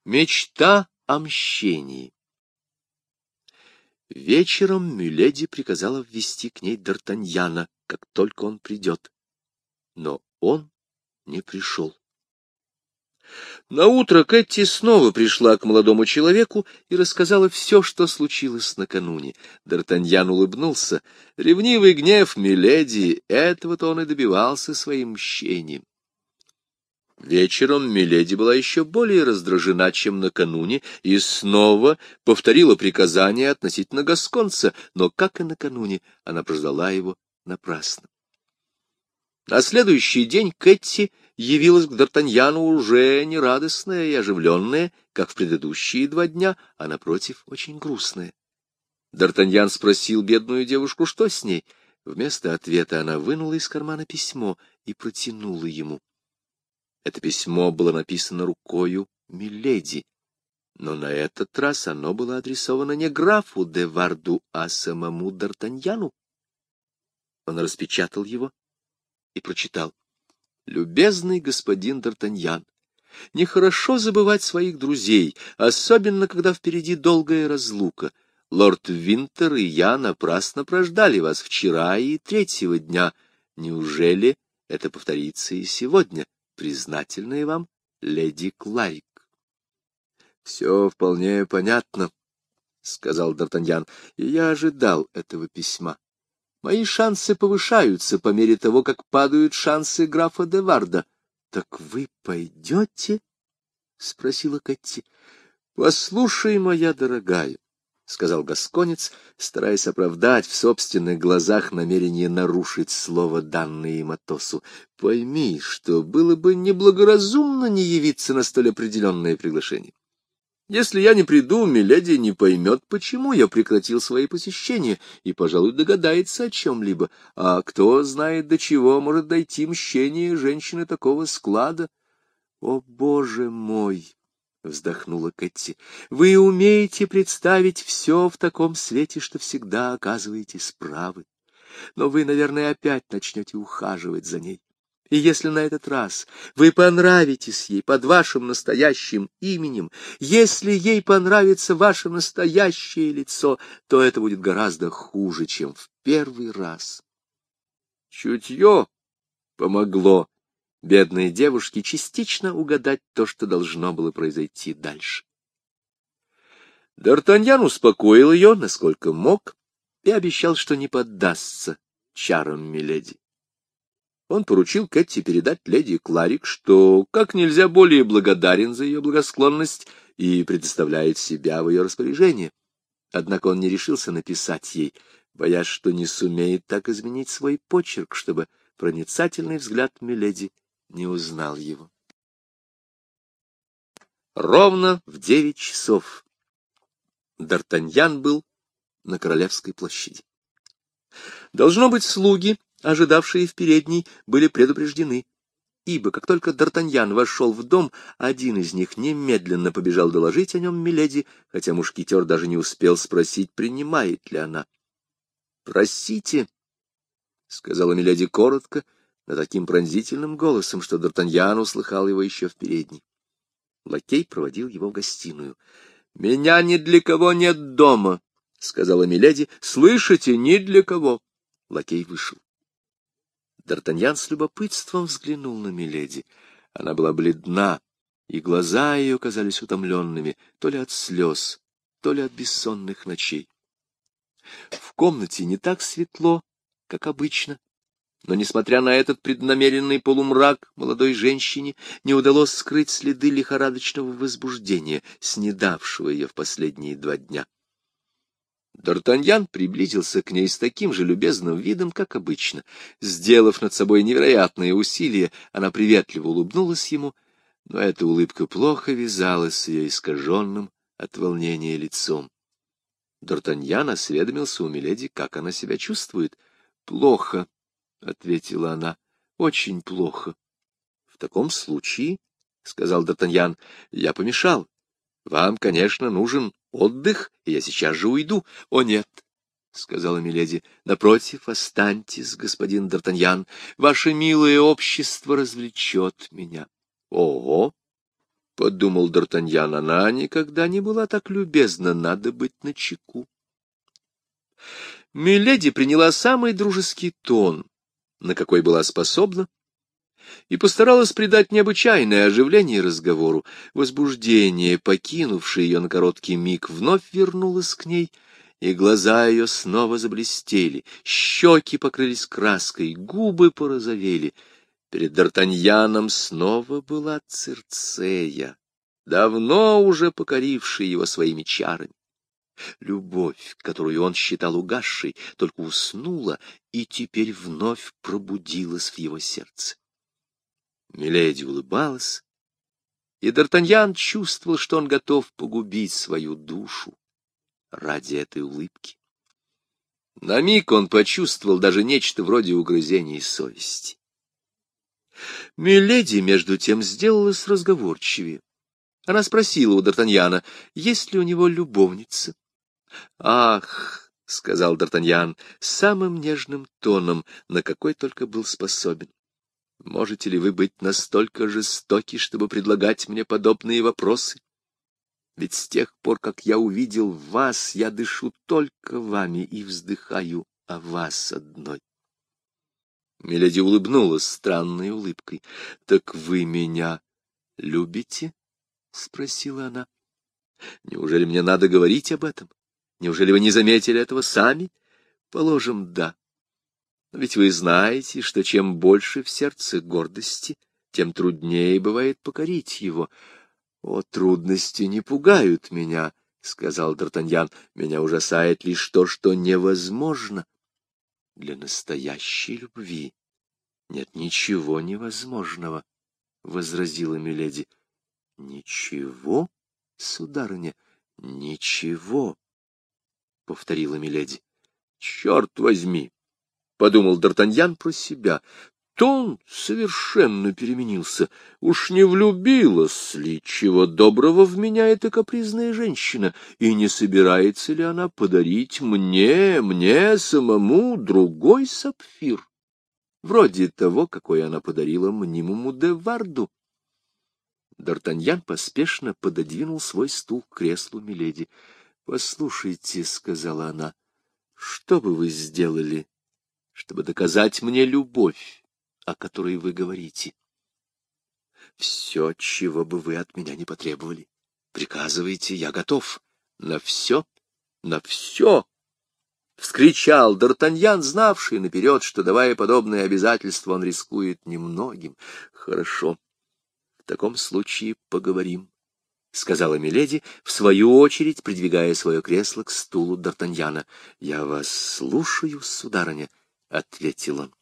Мечта о мщении. Вечером миледи приказала ввести к ней Д'Артаньяна, как только он придет. Но он не пришел. Наутро Кэтти снова пришла к молодому человеку и рассказала все, что случилось накануне. Д'Артаньян улыбнулся. Ревнивый гнев миледи, этого-то он и добивался своим мщением. Вечером миледи была еще более раздражена, чем накануне, и снова повторила приказание относительно гасконца, но, как и накануне, она прождала его напрасно. На следующий день Кэтти явилась к Д'Артаньяну уже не радостная и оживленная, как в предыдущие 2 дня, а, напротив, очень грустная. Д'Артаньян спросил бедную девушку, что с ней. Вместо ответа она вынула из кармана письмо и протянула ему. Это письмо было написано рукою миледи, но на этот раз оно было адресовано не графу де Варду, а самому Д'Артаньяну. Он распечатал его и прочитал. «Любезный господин Д'Артаньян, нехорошо забывать своих друзей, особенно когда впереди долгая разлука. Лорд Винтер и я напрасно прождали вас вчера и 3-го дня. Неужели это повторится и сегодня? Признательная вам леди Кларик». «Все вполне понятно», — сказал Д'Артаньян, — «и я ожидал этого письма. Мои шансы повышаются по мере того, как падают шансы графа де Варда». «Так вы пойдете?» — спросила Кэтти. «Послушай, моя дорогая», — сказал гасконец, стараясь оправдать в собственных глазах намерение нарушить слово, данное им Атосу. «Пойми, что было бы неблагоразумно не явиться на столь определенное приглашение. Если я не приду, миледи не поймет, почему я прекратил свои посещения, и, пожалуй, догадается о чем-либо. А кто знает, до чего может дойти мщение женщины такого склада?» «О, Боже мой!» — вздохнула Кэтти. «Вы умеете представить все в таком свете, что всегда оказываетесь правы. Но вы, наверное, опять начнете ухаживать за ней. И если на этот раз вы понравитесь ей под вашим настоящим именем, если ей понравится ваше настоящее лицо, то это будет гораздо хуже, чем в первый раз». Чутье помогло бедной девушке частично угадать то, что должно было произойти дальше. Д'Артаньян успокоил ее, насколько мог, и обещал, что не поддастся чарам миледи. Он поручил Кэтти передать леди Кларик, что как нельзя более благодарен за ее благосклонность и предоставляет себя в ее распоряжение. Однако он не решился написать ей, боясь, что не сумеет так изменить свой почерк, чтобы проницательный взгляд миледи не узнал его. Ровно в 9 часов Д'Артаньян был на Королевской площади. Должно быть, слуги, ожидавшие в передней, были предупреждены, ибо как только Д'Артаньян вошел в дом, один из них немедленно побежал доложить о нем миледи, хотя мушкетер даже не успел спросить, принимает ли она. «Просите», — сказала миледи коротко, но таким пронзительным голосом, что Д'Артаньян услыхал его еще в передней. Лакей проводил его в гостиную. «Меня ни для кого нет дома», — сказала миледи. «Слышите, ни для кого». Лакей вышел. Д'Артаньян с любопытством взглянул на миледи. Она была бледна, и глаза ее казались утомленными то ли от слез, то ли от бессонных ночей. В комнате не так светло, как обычно, но, несмотря на этот преднамеренный полумрак, молодой женщине не удалось скрыть следы лихорадочного возбуждения, снедавшего ее в последние 2 дня. Д'Артаньян приблизился к ней с таким же любезным видом, как обычно. Сделав над собой невероятные усилия, она приветливо улыбнулась ему, но эта улыбка плохо вязалась с ее искаженным от волнения лицом. Д'Артаньян осведомился у миледи, как она себя чувствует. «Плохо», — ответила она, — «очень плохо». «В таком случае, — сказал Д'Артаньян, — я помешал. Вам, конечно, нужен отдых, и я сейчас же уйду». «О, нет», — сказала миледи, — «напротив, останьтесь, господин Д'Артаньян. Ваше милое общество развлечет меня». «Ого», — подумал Д'Артаньян, — она никогда не была так любезна, надо быть начеку. Миледи приняла самый дружеский тон, на какой была способна, и постаралась придать необычайное оживление разговору. Возбуждение, покинувшее ее на короткий миг, вновь вернулось к ней, и глаза ее снова заблестели, щеки покрылись краской, губы порозовели. Перед Д'Артаньяном снова была Цирцея, давно уже покорившая его своими чарами. Любовь, которую он считал угасшей, только уснула и теперь вновь пробудилась в его сердце. Миледи улыбалась, и Д'Артаньян чувствовал, что он готов погубить свою душу ради этой улыбки. На миг он почувствовал даже нечто вроде угрызений совести. Миледи, между тем, сделалась разговорчивее. Она спросила у Д'Артаньяна, есть ли у него любовница. — Ах, — сказал Д'Артаньян самым нежным тоном, на какой только был способен, — можете ли вы быть настолько жестоки, чтобы предлагать мне подобные вопросы? Ведь с тех пор, как я увидел вас, я дышу только вами и вздыхаю о вас одной. Миледи улыбнулась странной улыбкой. — Так вы меня любите? — спросила она. — Неужели мне надо говорить об этом? Неужели вы не заметили этого сами? Положим, да. Но ведь вы знаете, что чем больше в сердце гордости, тем труднее бывает покорить его. — О, трудности не пугают меня, — сказал Д'Артаньян. — Меня ужасает лишь то, что невозможно. Для настоящей любви нет ничего невозможного, — возразила миледи. — Ничего, сударыня, ничего, — повторила миледи. — Черт возьми, — подумал Д'Артаньян про себя. Тон совершенно переменился. Уж не влюбилась ли, чего доброго, в меня эта капризная женщина, и не собирается ли она подарить мне самому другой сапфир, вроде того, какой она подарила мнимому де Варду? Д'Артаньян поспешно пододвинул свой стул к креслу миледи. — Послушайте, — сказала она, — что бы вы сделали, чтобы доказать мне любовь, о которой вы говорите? Все, чего бы вы от меня не потребовали. Приказывайте, я готов. На все, на все! — вскричал Д'Артаньян, знавший наперед, что, давая подобное обязательство, он рискует немногим. — Хорошо, в таком случае поговорим, — сказала миледи, в свою очередь придвигая свое кресло к стулу Д'Артаньяна. — Я вас слушаю, сударыня, — ответил он.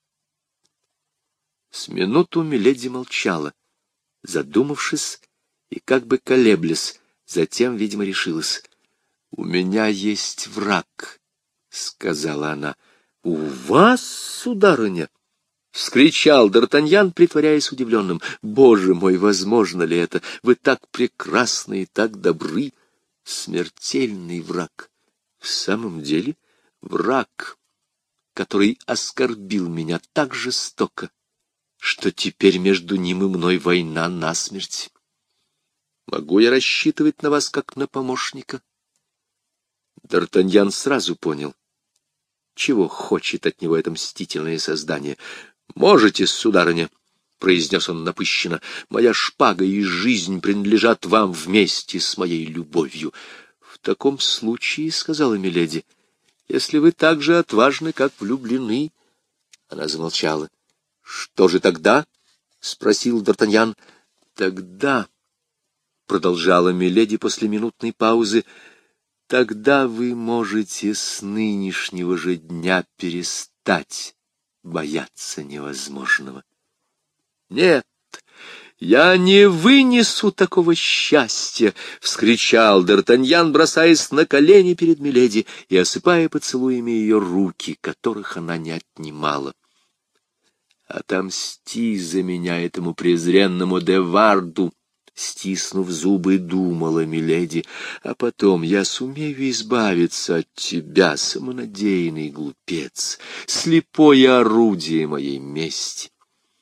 С минуту миледи молчала, задумавшись и как бы колеблясь, затем, видимо, решилась. — У меня есть враг, — сказала она. — У вас, сударыня? — вскричал Д'Артаньян, притворяясь удивленным. — Боже мой, возможно ли это? Вы так прекрасны и так добры. Смертельный враг. В самом деле враг, который оскорбил меня так жестоко, что теперь между ним и мной война насмерть. Могу я рассчитывать на вас как на помощника? Д'Артаньян сразу понял, чего хочет от него это мстительное создание. — Можете, сударыня, — произнес он напыщенно, — моя шпага и жизнь принадлежат вам вместе с моей любовью. — В таком случае, — сказала миледи, — если вы так же отважны, как влюблены... Она замолчала. — Что же тогда? — спросил Д'Артаньян. — Тогда, — продолжала миледи после минутной паузы, — тогда вы можете с нынешнего же дня перестать бояться невозможного. — Нет, я не вынесу такого счастья! — вскричал Д'Артаньян, бросаясь на колени перед миледи и осыпая поцелуями ее руки, которых она не отнимала. — Отомсти за меня этому презренному де Варду! — стиснув зубы, думала миледи, — а потом я сумею избавиться от тебя, самонадеянный глупец, слепое орудие моей мести.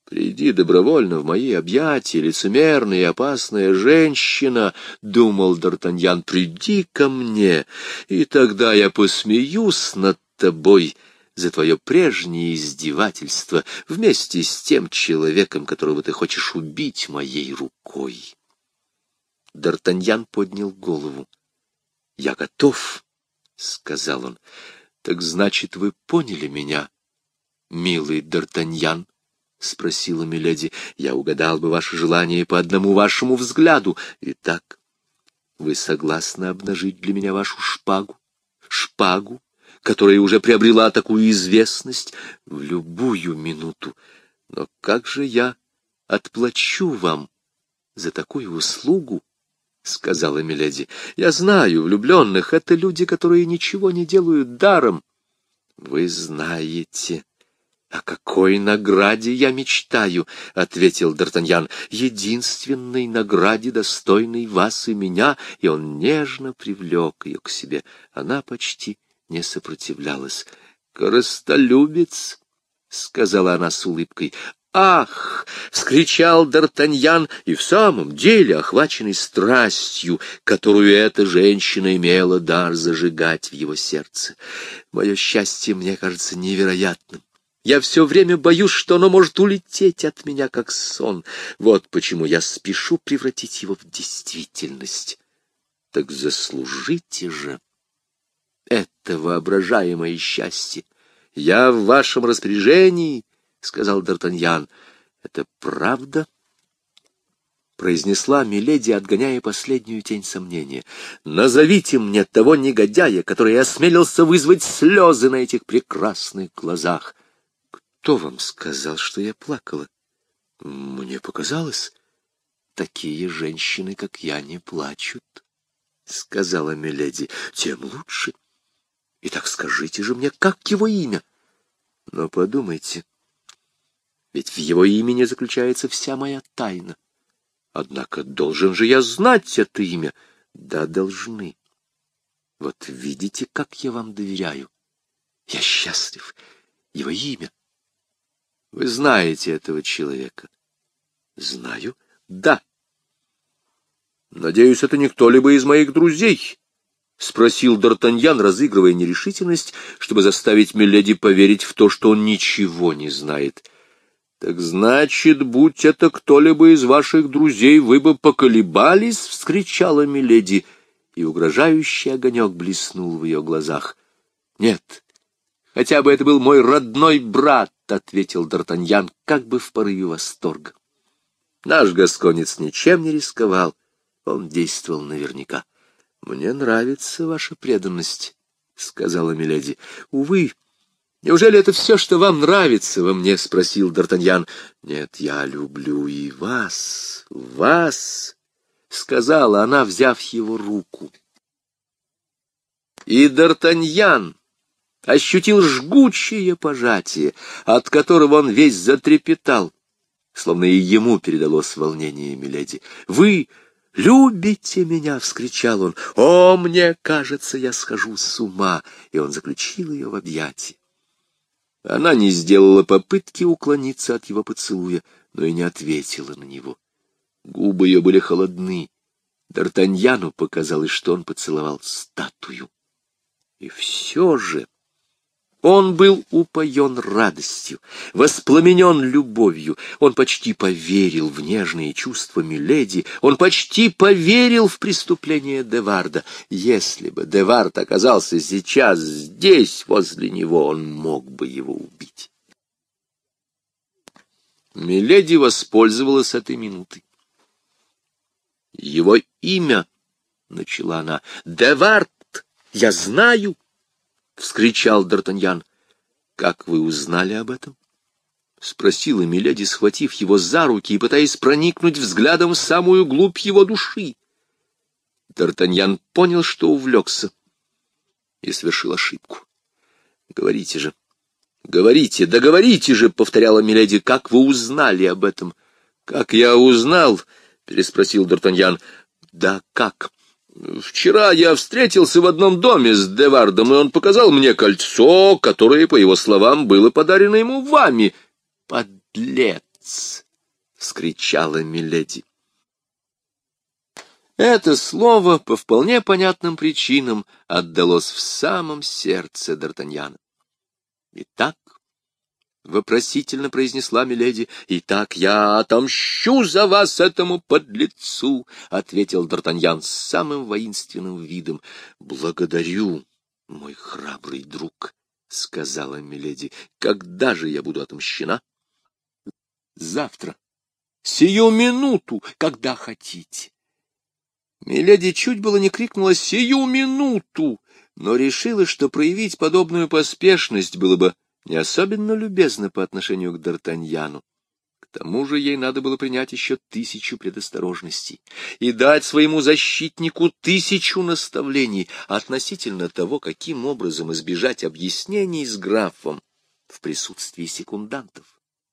«Приди добровольно в мои объятия, лицемерная и опасная женщина», — думал Д'Артаньян, — «приди ко мне, и тогда я посмеюсь над тобой за твое прежнее издевательство вместе с тем человеком, которого ты хочешь убить моей рукой». Д'Артаньян поднял голову. «Я готов», — сказал он. «Так значит, вы поняли меня, милый Д'Артаньян?» — спросила миледи. «Я угадал бы ваше желание по одному вашему взгляду. Итак, вы согласны обнажить для меня вашу шпагу? Шпагу, которая уже приобрела такую известность в любую минуту. Но как же я отплачу вам за такую услугу?» — сказала миледи. «Я знаю, влюбленных — это люди, которые ничего не делают даром. Вы знаете, о какой награде я мечтаю, — ответил Д'Артаньян, — единственной награде, достойной вас и меня». И он нежно привлек ее к себе. Она почти не сопротивлялась. «Корыстолюбец», — сказала она с улыбкой. «Ах!» — вскричал Д'Артаньян, и в самом деле, охваченный страстью, которую эта женщина имела дар зажигать в его сердце. «Мое счастье мне кажется невероятным. Я все время боюсь, что оно может улететь от меня, как сон. Вот почему я спешу превратить его в действительность. Так заслужите же это воображаемое счастье. Я в вашем распоряжении», — сказал Д'Артаньян. «Это правда?» — произнесла миледи, отгоняя последнюю тень сомнения. «Назовите мне того негодяя, который осмелился вызвать слезы на этих прекрасных глазах». «Кто вам сказал, что я плакала?» «Мне показалось, такие женщины, как я, не плачут», — сказала миледи. «Тем лучше. Итак, скажите же мне, как его имя?» «Но подумайте, ведь в его имени заключается вся моя тайна. Однако должен же я знать это имя». «Да, должны. Вот видите, как я вам доверяю. Я счастлив. Его имя. Вы знаете этого человека?» «Знаю. Да». «Надеюсь, это не кто-либо из моих друзей?» — спросил Д'Артаньян, разыгрывая нерешительность, чтобы заставить миледи поверить в то, что он ничего не знает. «Так значит, будь это кто-либо из ваших друзей, вы бы поколебались?» — вскричала миледи, и угрожающий огонек блеснул в ее глазах. «Нет, хотя бы это был мой родной брат», — ответил Д'Артаньян, как бы в порыве восторга. Наш гасконец ничем не рисковал, он действовал наверняка. «Мне нравится ваша преданность», — сказала миледи. «Увы, неужели это все, что вам нравится во мне?» — спросил Д'Артаньян. «Нет, я люблю и вас, вас», — сказала она, взяв его руку. И Д'Артаньян ощутил жгучее пожатие, от которого он весь затрепетал, словно и ему передалось волнение миледи. «Вы любите меня!» — вскричал он. «О, мне кажется, я схожу с ума!» И он заключил ее в объятия. Она не сделала попытки уклониться от его поцелуя, но и не ответила на него. Губы ее были холодны. Д'Артаньяну показалось, что он поцеловал статую. И все же он был упоен радостью, воспламенен любовью. Он почти поверил в нежные чувства миледи, он почти поверил в преступление де Варда. Если бы де Вард оказался сейчас здесь, возле него, он мог бы его убить. Миледи воспользовалась этой минутой. «Его имя», — начала она, — «де Вард, я знаю», — вскричал Д'Артаньян. «Как вы узнали об этом?» — спросила миледи, схватив его за руки и пытаясь проникнуть взглядом в самую глубь его души. Д'Артаньян понял, что увлекся, и совершил ошибку. «Говорите же, говорите, да говорите же!» — повторяла миледи. «Как вы узнали об этом?» «Как я узнал?» — переспросил Д'Артаньян. «Да как?» «Вчера я встретился в одном доме с де Вардом, и он показал мне кольцо, которое, по его словам, было подарено ему вами». «Подлец!» «Подлец!» — вскричала миледи. Это слово по вполне понятным причинам отдалось в самом сердце д'Артаньяна. «Итак», — вопросительно произнесла миледи, — «итак я отомщу за вас этому подлецу», — ответил д'Артаньян с самым воинственным видом. «Благодарю, мой храбрый друг», — сказала миледи. «Когда же я буду отомщена?» «Завтра. Сию минуту, когда хотите». Миледи чуть было не крикнула «сию минуту», но решила, что проявить подобную поспешность было бы не особенно любезно по отношению к д'Артаньяну. К тому же ей надо было принять еще 1000 предосторожностей и дать своему защитнику 1000 наставлений относительно того, каким образом избежать объяснений с графом в присутствии секундантов.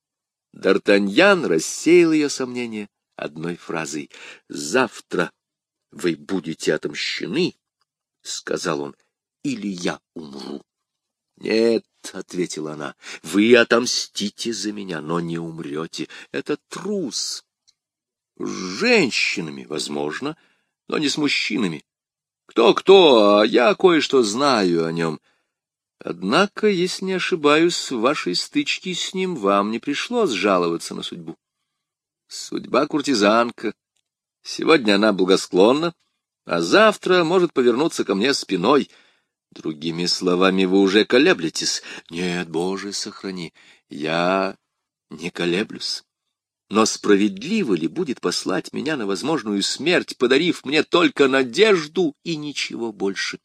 Д'Артаньян рассеял ее сомнения одной фразой: «Завтра вы будете отомщены, — сказал он, — или я умру». «Нет, — ответила она, — вы отомстите за меня, но не умрете. Это трус. С женщинами, возможно, но не с мужчинами. Кто-кто, а я кое-что знаю о нем. Однако, если не ошибаюсь, в вашей стычке с ним вам не пришлось жаловаться на судьбу. Судьба куртизанка. Сегодня она благосклонна, а завтра может повернуться ко мне спиной. Другими словами, вы уже колеблетесь. Нет, Боже, сохрани, я не колеблюсь. Но справедливо ли будет послать меня на возможную смерть, подарив мне только надежду и ничего больше?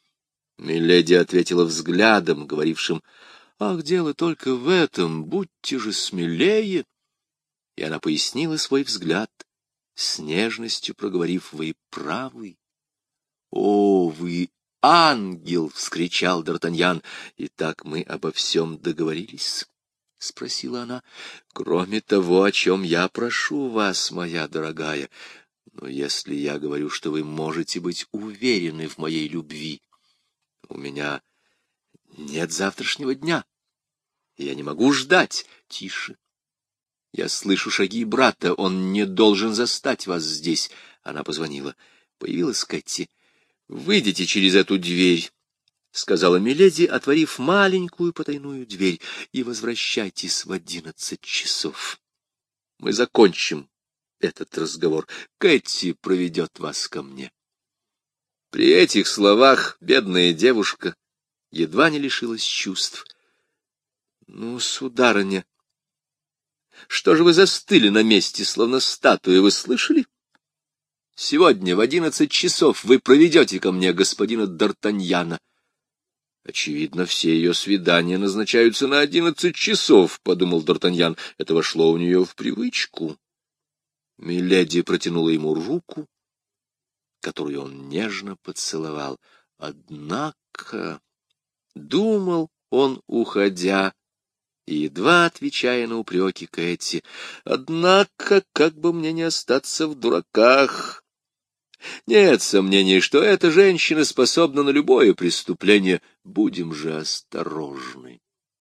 Миледи ответила взглядом, говорившим: «Ах, дело только в этом, будьте же смелее». И она пояснила свой взгляд, с нежностью проговорив: «Вы правы». «О, вы ангел!» — вскричал д'Артаньян. «Итак мы обо всем договорились?» — спросила она. «Кроме того, о чем я прошу вас, моя дорогая. Но если я говорю, что вы можете быть уверены в моей любви, у меня нет завтрашнего дня. Я не могу ждать. Тише. Я слышу шаги брата, он не должен застать вас здесь». Она позвонила. Появилась Кэти. «Выйдите через эту дверь», — сказала миледи, отворив маленькую потайную дверь, — «и возвращайтесь в 11 часов. Мы закончим этот разговор. Кэти проведет вас ко мне». При этих словах бедная девушка едва не лишилась чувств. «Ну, сударыня, что же вы застыли на месте, словно статуя, вы слышали? Сегодня в 11 часов вы проведете ко мне господина д'Артаньяна». «Очевидно, все ее свидания назначаются на 11 часов», — подумал д'Артаньян. Это вошло у нее в привычку. Миледи протянула ему руку, которую он нежно поцеловал. Однако, думал он, уходя, и едва отвечая на упреки Кэти, однако, как бы мне не остаться в дураках. Нет сомнений, что эта женщина способна на любое преступление. Будем же осторожны.